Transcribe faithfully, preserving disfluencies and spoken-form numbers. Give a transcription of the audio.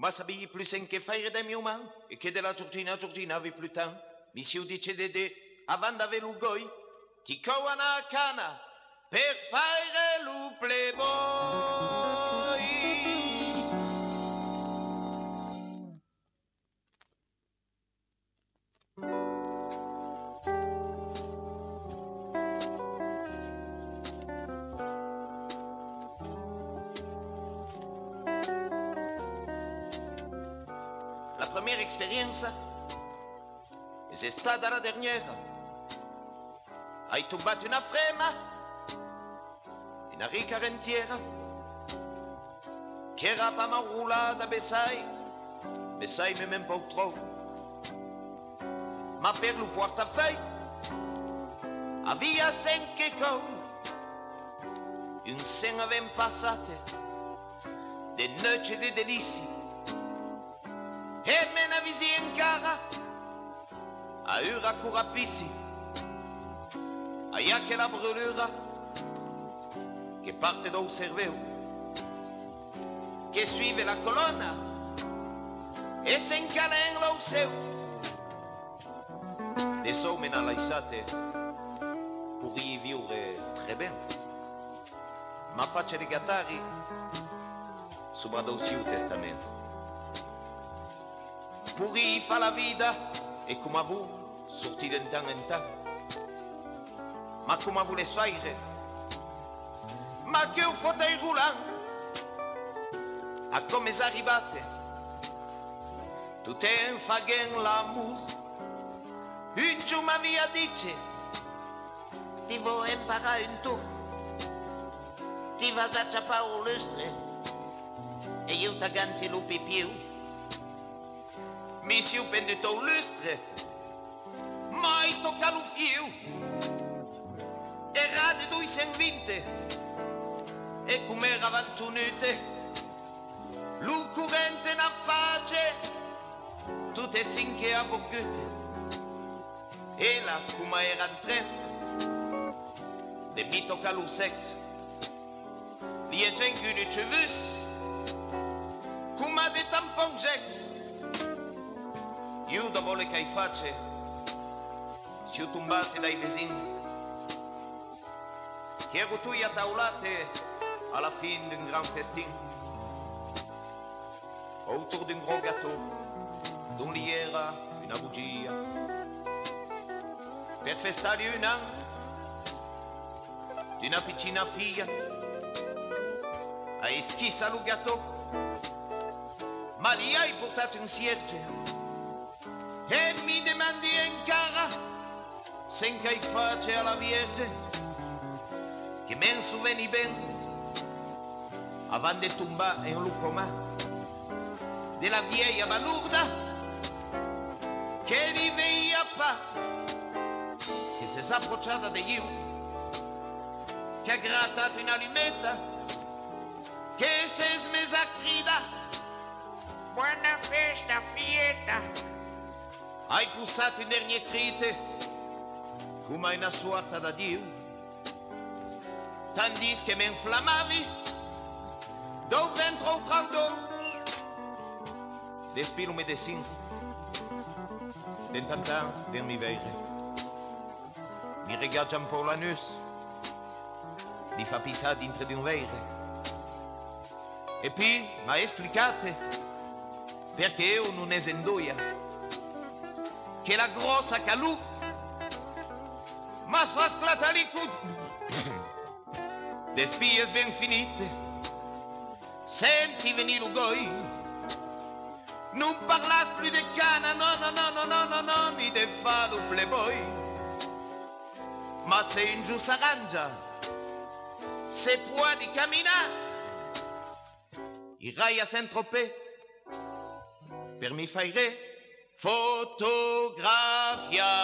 ma s'abille plus en che faire des miei umani e che della Giorgina Giorgina avevi più tempo. Mi si udice de de, avant d'ave l'ugoi, ti coana a cana per fare lu playboy. La première expérience, c'est stata la dernière. Hai tombato una frema, una rica rentiera, che era pas mal roulata, besai, besai mais même pas trop. Ma per lo portafeuille, avia cinque col, un sen avem passate, de noci de delici, e me ne visi in cara, a ura curapissi, aia che la brûlura, che parte dal cervello, che suive la colonna, e se incala in lo seu. Des hommes à l'aisate pour y vivre très bien. Ma faccia di gattari sopra il suo testamento. Pour y fa la vida e come vous sorti de temps en temps. Ma come vous les faire? Ma che un fauteuil roulant a come arrivate? Tout è un fagen l'amour. Un giorno mia dice, ti vuoi imparare un tour, ti vas a ciappare un lustre e io ti ganti lupi più. Mi si penduto un lustre, mai tocca lo fio, e rade due vinte, e come era ventunute, lo currente na face, tutte sinche a borghute. E là, come era in tren, de mi tocca lo sex, li è svencu di cevus, come de tampon jex. Io dopo le che facce, si ho tombate dai vicini, che ero tu a taulate alla fine d'un gran festin, autour d'un gros gâteau, dove li era una bugia. Per festare un anno di una piccina figlia, hai schissa lo gatto, ma lì hai portato un cierge e mi domandi in cara se che face alla Vierge che men souveni ben avant de tomber in lupo ma della vieia balurda che li veia pa che si è approcciata di io, che ha grattato in allumetta, che si è smessa a grida. Buona festa, figlietta. Hai pussato in dernier crite, come una sorta da Dio. Tandis che mi inflammavi, dove entro tra il do. Despilo medicine, d'intantant per mi veire. Mi regarde un po' l'anus, mi fa pisare dentro di un verre. E poi mi ha spiegato perché io non è sendoia, che la grossa calù mi fa sclatare i cudi. Le spie ben finite, senti venire l'ugoi, non parlas più di cana, no, no, no, no, no, no, no, ni de fare un playboy. Ma se in giù s'arrangia, se può di camminare, irai a Saint-Tropez per mi fare fotografia.